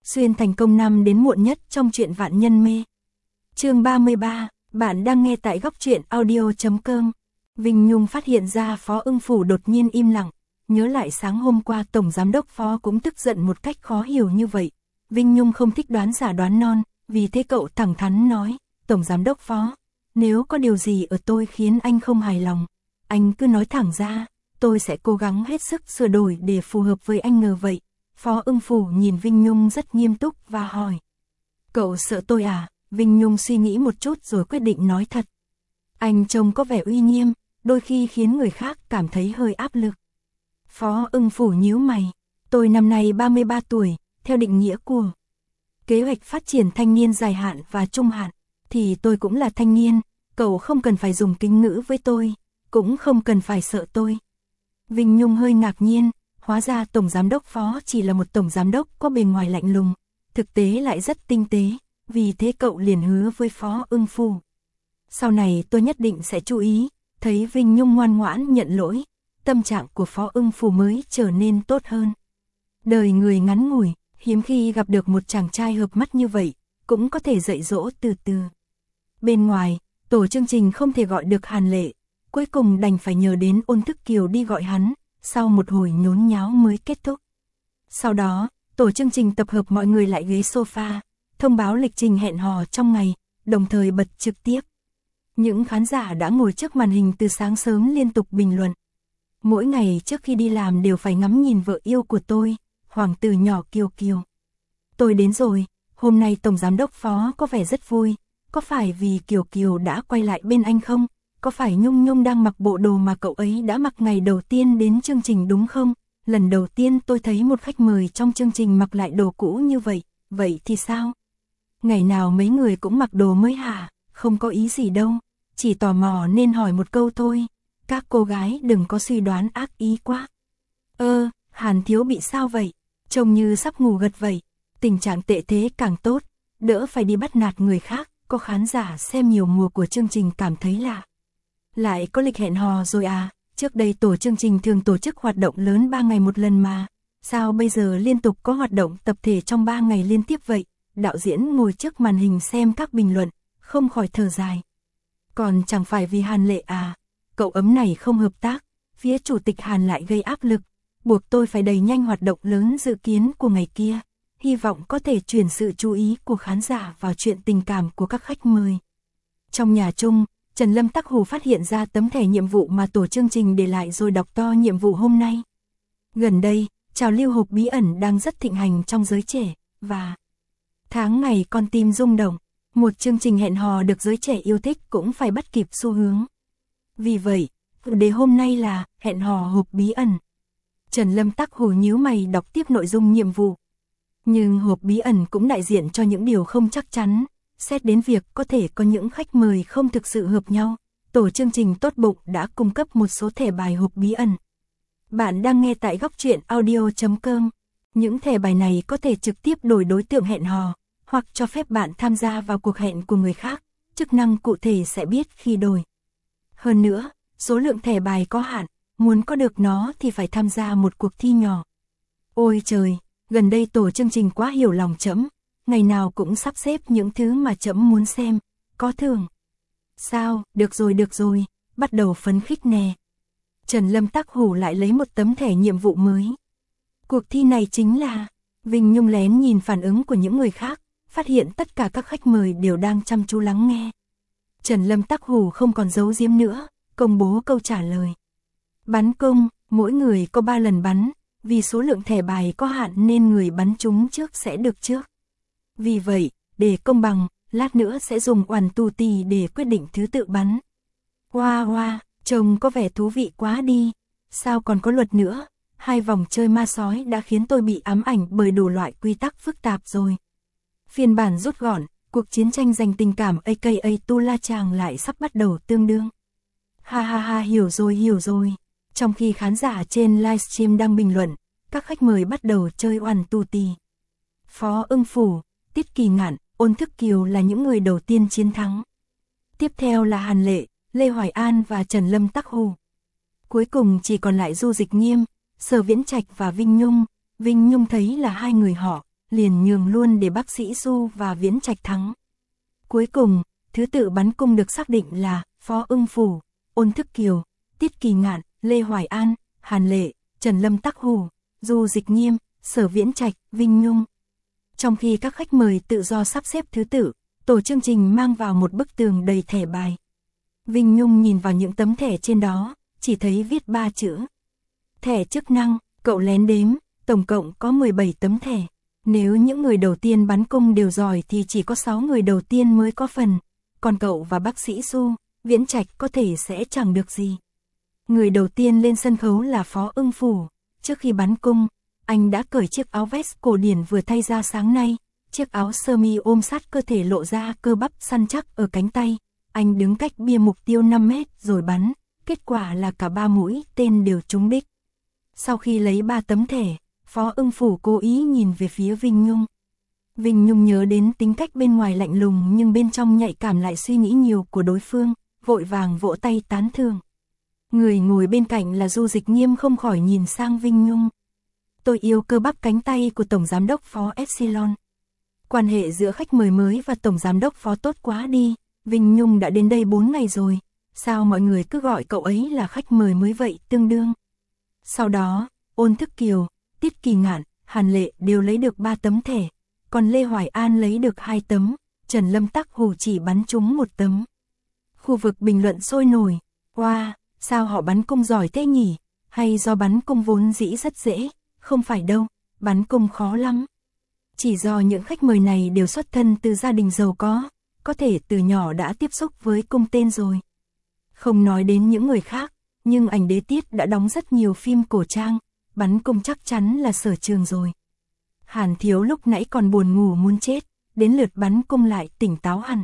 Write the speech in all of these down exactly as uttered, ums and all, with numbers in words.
xuyên thành công năm đến muộn nhất trong truyện vạn nhân mê. Chương ba mươi ba, bạn đang nghe tại góc truyện audio chấm com. Vinh Nhung phát hiện ra Phó Ưng Phủ đột nhiên im lặng, nhớ lại sáng hôm qua Tổng Giám đốc Phó cũng tức giận một cách khó hiểu như vậy. Vinh Nhung không thích đoán giả đoán non, vì thế cậu thẳng thắn nói, Tổng Giám đốc Phó, nếu có điều gì ở tôi khiến anh không hài lòng, anh cứ nói thẳng ra, tôi sẽ cố gắng hết sức sửa đổi để phù hợp với anh. Ngờ vậy, Phó Ưng Phủ nhìn Vinh Nhung rất nghiêm túc và hỏi, cậu sợ tôi à? Vinh Nhung suy nghĩ một chút rồi quyết định nói thật. Anh trông có vẻ uy nghiêm, đôi khi khiến người khác cảm thấy hơi áp lực. Phó Ưng Phủ nhíu mày, tôi năm nay ba mươi ba tuổi, theo định nghĩa của kế hoạch phát triển thanh niên dài hạn và trung hạn, thì tôi cũng là thanh niên, cậu không cần phải dùng kính ngữ với tôi, cũng không cần phải sợ tôi. Vinh Nhung hơi ngạc nhiên, hóa ra Tổng Giám đốc Phó chỉ là một Tổng Giám đốc có bề ngoài lạnh lùng, thực tế lại rất tinh tế, vì thế cậu liền hứa với Phó Ưng Phủ. Sau này tôi nhất định sẽ chú ý. Thấy Vinh Nhung ngoan ngoãn nhận lỗi, tâm trạng của Phó Ưng Phủ mới trở nên tốt hơn. Đời người ngắn ngủi, hiếm khi gặp được một chàng trai hợp mắt như vậy, cũng có thể dạy dỗ từ từ. Bên ngoài, tổ chương trình không thể gọi được Hàn Lệ, cuối cùng đành phải nhờ đến Ôn Thức Kiều đi gọi hắn, sau một hồi nhốn nháo mới kết thúc. Sau đó, tổ chương trình tập hợp mọi người lại ghế sofa, thông báo lịch trình hẹn hò trong ngày, đồng thời bật trực tiếp. Những khán giả đã ngồi trước màn hình từ sáng sớm liên tục bình luận. Mỗi ngày trước khi đi làm đều phải ngắm nhìn vợ yêu của tôi, hoàng tử nhỏ Kiều Kiều. Tôi đến rồi, hôm nay Tổng Giám đốc Phó có vẻ rất vui, có phải vì Kiều Kiều đã quay lại bên anh không? Có phải Nhung Nhung đang mặc bộ đồ mà cậu ấy đã mặc ngày đầu tiên đến chương trình đúng không? Lần đầu tiên tôi thấy một khách mời trong chương trình mặc lại đồ cũ như vậy, vậy thì sao? Ngày nào mấy người cũng mặc đồ mới hả? Không có ý gì đâu. Chỉ tò mò nên hỏi một câu thôi, các cô gái đừng có suy đoán ác ý quá. Ơ, Hàn Thiếu bị sao vậy? Trông như sắp ngủ gật vậy, tình trạng tệ thế càng tốt, đỡ phải đi bắt nạt người khác. Có khán giả xem nhiều mùa của chương trình cảm thấy lạ. Lại có lịch hẹn hò rồi à? Trước đây tổ chương trình thường tổ chức hoạt động lớn ba ngày một lần mà, sao bây giờ liên tục có hoạt động tập thể trong ba ngày liên tiếp vậy? Đạo diễn ngồi trước màn hình xem các bình luận, không khỏi thở dài. Còn chẳng phải vì Hàn Lệ à, cậu ấm này không hợp tác, phía chủ tịch Hàn lại gây áp lực, buộc tôi phải đẩy nhanh hoạt động lớn dự kiến của ngày kia, hy vọng có thể chuyển sự chú ý của khán giả vào chuyện tình cảm của các khách mời. Trong nhà chung, Trần Lâm Tắc Hù phát hiện ra tấm thẻ nhiệm vụ mà tổ chương trình để lại rồi đọc to nhiệm vụ hôm nay. Gần đây, trào lưu hộp bí ẩn đang rất thịnh hành trong giới trẻ, và tháng ngày con tim rung động. Một chương trình hẹn hò được giới trẻ yêu thích cũng phải bắt kịp xu hướng. Vì vậy, chủ đề hôm nay là hẹn hò hộp bí ẩn. Trần Lâm Tắc Hù nhíu mày đọc tiếp nội dung nhiệm vụ. Nhưng hộp bí ẩn cũng đại diện cho những điều không chắc chắn, xét đến việc có thể có những khách mời không thực sự hợp nhau. Tổ chương trình tốt bụng đã cung cấp một số thẻ bài hộp bí ẩn. Bạn đang nghe tại góc truyện audio chấm com. Những thẻ bài này có thể trực tiếp đổi đối tượng hẹn hò, hoặc cho phép bạn tham gia vào cuộc hẹn của người khác, chức năng cụ thể sẽ biết khi đổi. Hơn nữa, số lượng thẻ bài có hạn, muốn có được nó thì phải tham gia một cuộc thi nhỏ. Ôi trời, gần đây tổ chương trình quá hiểu lòng trẫm, ngày nào cũng sắp xếp những thứ mà trẫm muốn xem, có thưởng. Sao, được rồi được rồi, bắt đầu phấn khích nè. Trần Lâm Tắc Hù lại lấy một tấm thẻ nhiệm vụ mới. Cuộc thi này chính là, Vinh Nhung lén nhìn phản ứng của những người khác, phát hiện tất cả các khách mời đều đang chăm chú lắng nghe. Trần Lâm Tắc Hù không còn giấu giếm nữa, công bố câu trả lời. Bắn cung, mỗi người có ba lần bắn, vì số lượng thẻ bài có hạn nên người bắn trúng trước sẽ được trước. Vì vậy, để công bằng, lát nữa sẽ dùng oằn tù tì để quyết định thứ tự bắn. Hoa hoa, trông có vẻ thú vị quá đi, sao còn có luật nữa, hai vòng chơi ma sói đã khiến tôi bị ám ảnh bởi đủ loại quy tắc phức tạp rồi. Phiên bản rút gọn, cuộc chiến tranh giành tình cảm a ca a Tu La Chàng lại sắp bắt đầu tương đương. Ha ha ha, hiểu rồi hiểu rồi. Trong khi khán giả trên livestream đang bình luận, các khách mời bắt đầu chơi oằn tù tì. Phó Ưng Phủ, Tiết Kỳ Ngạn, Ôn Thức Kiều là những người đầu tiên chiến thắng. Tiếp theo là Hàn Lệ, Lê Hoài An và Trần Lâm Tắc Hù. Cuối cùng chỉ còn lại Du Dịch Nghiêm, Sở Viễn Trạch và Vinh Nhung. Vinh Nhung thấy là hai người họ, liền nhường luôn để bác sĩ Du và Viễn Trạch thắng. Cuối cùng, thứ tự bắn cung được xác định là Phó Ưng Phủ, Ôn Thức Kiều, Tiết Kỳ Ngạn, Lê Hoài An, Hàn Lệ, Trần Lâm Tắc Hủ, Du Dịch Nghiêm, Sở Viễn Trạch, Vinh Nhung. Trong khi các khách mời tự do sắp xếp thứ tự, tổ chương trình mang vào một bức tường đầy thẻ bài. Vinh Nhung nhìn vào những tấm thẻ trên đó, chỉ thấy viết ba chữ. Thẻ chức năng, cậu lén đếm, tổng cộng có mười bảy tấm thẻ. Nếu những người đầu tiên bắn cung đều giỏi thì chỉ có sáu người đầu tiên mới có phần, còn cậu và bác sĩ Du, Viễn Trạch có thể sẽ chẳng được gì. Người đầu tiên lên sân khấu là Phó Ưng Phủ. Trước khi bắn cung, anh đã cởi chiếc áo vest cổ điển vừa thay ra sáng nay, chiếc áo sơ mi ôm sát cơ thể lộ ra cơ bắp săn chắc ở cánh tay. Anh đứng cách bia mục tiêu năm mét rồi bắn, kết quả là cả ba mũi tên đều trúng đích. Sau khi lấy ba tấm thẻ, Phó Ưng Phủ cố ý nhìn về phía Vinh Nhung. Vinh Nhung nhớ đến tính cách bên ngoài lạnh lùng nhưng bên trong nhạy cảm lại suy nghĩ nhiều của đối phương, vội vàng vỗ tay tán thưởng. Người ngồi bên cạnh là Du Dịch Nghiêm không khỏi nhìn sang Vinh Nhung. Tôi yêu cơ bắp cánh tay của Tổng Giám đốc Phó Epsilon. Quan hệ giữa khách mời mới và Tổng Giám đốc Phó tốt quá đi, Vinh Nhung đã đến đây bốn ngày rồi, sao mọi người cứ gọi cậu ấy là khách mời mới vậy tương đương. Sau đó, Ôn Thức Kiều, Tiết Kỳ Ngạn, Hàn Lệ đều lấy được ba tấm thẻ, còn Lê Hoài An lấy được hai tấm, Trần Lâm Tắc Hủ chỉ bắn trúng một tấm. Khu vực bình luận sôi nổi, wow, sao họ bắn cung giỏi thế nhỉ, hay do bắn cung vốn dĩ rất dễ, không phải đâu, bắn cung khó lắm. Chỉ do những khách mời này đều xuất thân từ gia đình giàu có, có thể từ nhỏ đã tiếp xúc với cung tên rồi. Không nói đến những người khác, nhưng ảnh Đế Tiết đã đóng rất nhiều phim cổ trang, bắn cung chắc chắn là sở trường rồi. Hàn Thiếu lúc nãy còn buồn ngủ muốn chết, đến lượt bắn cung lại tỉnh táo hẳn.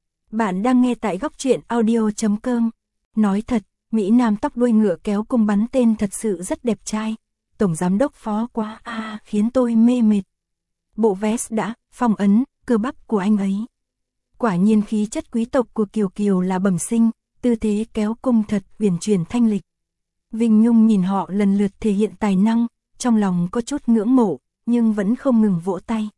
Bạn đang nghe tại góc truyện audio chấm com. Nói thật, Mỹ Nam tóc đuôi ngựa kéo cung bắn tên thật sự rất đẹp trai. Tổng Giám đốc Phó quá a à, khiến tôi mê mệt. Bộ vest đã, phong ấn, cơ bắp của anh ấy. Quả nhiên khí chất quý tộc của Kiều Kiều là bẩm sinh, tư thế kéo cung thật uyển chuyển thanh lịch. Vinh Nhung nhìn họ lần lượt thể hiện tài năng, trong lòng có chút ngưỡng mộ, nhưng vẫn không ngừng vỗ tay.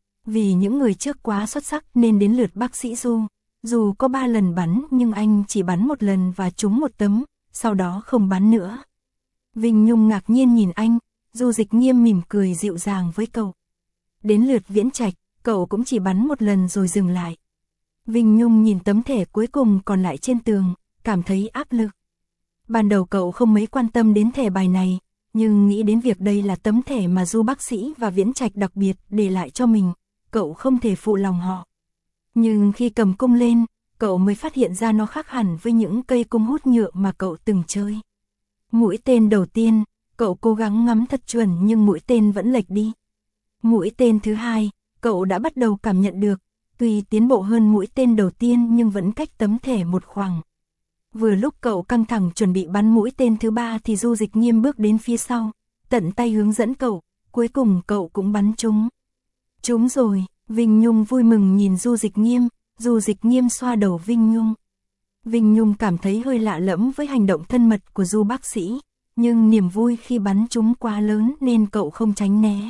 Vì những người trước quá xuất sắc nên đến lượt bác sĩ Du. Dù có ba lần bắn nhưng anh chỉ bắn một lần và trúng một tấm, sau đó không bắn nữa. Vinh Nhung ngạc nhiên nhìn anh, Du Dịch Nghiêm mỉm cười dịu dàng với cậu. Đến lượt Viễn Trạch, cậu cũng chỉ bắn một lần rồi dừng lại. Vinh Nhung nhìn tấm thẻ cuối cùng còn lại trên tường, cảm thấy áp lực. Ban đầu cậu không mấy quan tâm đến thẻ bài này, nhưng nghĩ đến việc đây là tấm thẻ mà Du bác sĩ và Viễn Trạch đặc biệt để lại cho mình, cậu không thể phụ lòng họ. Nhưng khi cầm cung lên, cậu mới phát hiện ra nó khác hẳn với những cây cung hút nhựa mà cậu từng chơi. Mũi tên đầu tiên, cậu cố gắng ngắm thật chuẩn nhưng mũi tên vẫn lệch đi. Mũi tên thứ hai, cậu đã bắt đầu cảm nhận được, tuy tiến bộ hơn mũi tên đầu tiên nhưng vẫn cách tấm thẻ một khoảng. Vừa lúc cậu căng thẳng chuẩn bị bắn mũi tên thứ ba thì Du Dịch Nghiêm bước đến phía sau, tận tay hướng dẫn cậu, cuối cùng cậu cũng bắn trúng. Trúng rồi, Vinh Nhung vui mừng nhìn Du Dịch Nghiêm, Du Dịch Nghiêm xoa đầu Vinh Nhung. Vinh Nhung cảm thấy hơi lạ lẫm với hành động thân mật của Du bác sĩ, nhưng niềm vui khi bắn trúng quá lớn nên cậu không tránh né.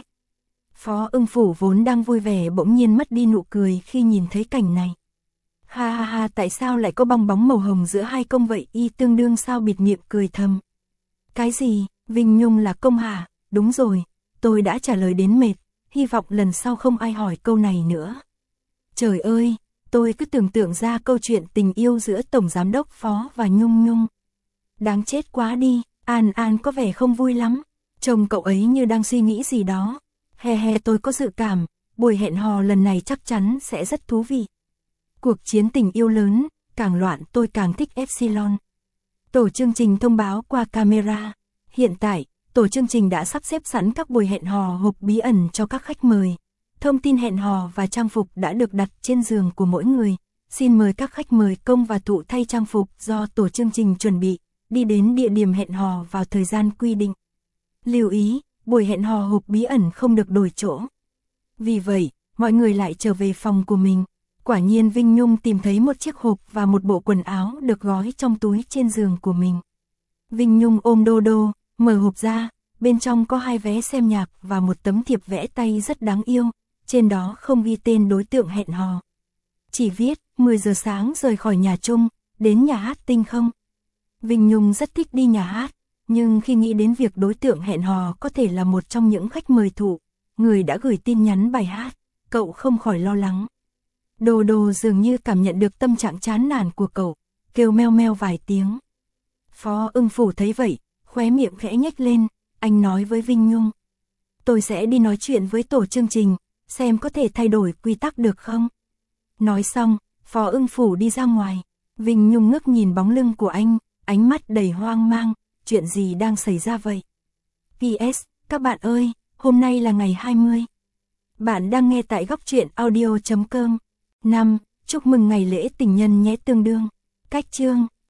Phó Ưng Phủ vốn đang vui vẻ bỗng nhiên mất đi nụ cười khi nhìn thấy cảnh này. Ha ha ha, tại sao lại có bong bóng màu hồng giữa hai công vậy, y tương đương sao, bịt miệng cười thầm. Cái gì, Vinh Nhung là công hả? Đúng rồi, tôi đã trả lời đến mệt, hy vọng lần sau không ai hỏi câu này nữa. Trời ơi, tôi cứ tưởng tượng ra câu chuyện tình yêu giữa Tổng Giám đốc Phó và Nhung Nhung. Đáng chết quá đi, An An có vẻ không vui lắm, trông cậu ấy như đang suy nghĩ gì đó. He he, tôi có dự cảm, buổi hẹn hò lần này chắc chắn sẽ rất thú vị. Cuộc chiến tình yêu lớn, càng loạn tôi càng thích Epsilon. Tổ chương trình thông báo qua camera. Hiện tại, tổ chương trình đã sắp xếp sẵn các buổi hẹn hò hộp bí ẩn cho các khách mời. Thông tin hẹn hò và trang phục đã được đặt trên giường của mỗi người. Xin mời các khách mời công và thụ thay trang phục do tổ chương trình chuẩn bị, đi đến địa điểm hẹn hò vào thời gian quy định. Lưu ý, buổi hẹn hò hộp bí ẩn không được đổi chỗ. Vì vậy, mọi người lại trở về phòng của mình. Quả nhiên Vinh Nhung tìm thấy một chiếc hộp và một bộ quần áo được gói trong túi trên giường của mình. Vinh Nhung ôm Đô Đô, mở hộp ra, bên trong có hai vé xem nhạc và một tấm thiệp vẽ tay rất đáng yêu, trên đó không ghi tên đối tượng hẹn hò. Chỉ viết, mười giờ sáng rời khỏi nhà Trung, đến nhà hát Tinh Không. Vinh Nhung rất thích đi nhà hát, nhưng khi nghĩ đến việc đối tượng hẹn hò có thể là một trong những khách mời thụ, người đã gửi tin nhắn bài hát, cậu không khỏi lo lắng. Đồ Đồ dường như cảm nhận được tâm trạng chán nản của cậu, kêu meo meo vài tiếng. Phó Ưng Phủ thấy vậy, khóe miệng khẽ nhếch lên, anh nói với Vinh Nhung. Tôi sẽ đi nói chuyện với tổ chương trình, xem có thể thay đổi quy tắc được không? Nói xong, Phó Ưng Phủ đi ra ngoài. Vinh Nhung ngước nhìn bóng lưng của anh, ánh mắt đầy hoang mang, chuyện gì đang xảy ra vậy? pê ét, các bạn ơi, hôm nay là ngày hai mươi. Bạn đang nghe tại góc truyện audio chấm com. năm. Chúc mừng ngày lễ tình nhân nhé tương đương. Cách chương.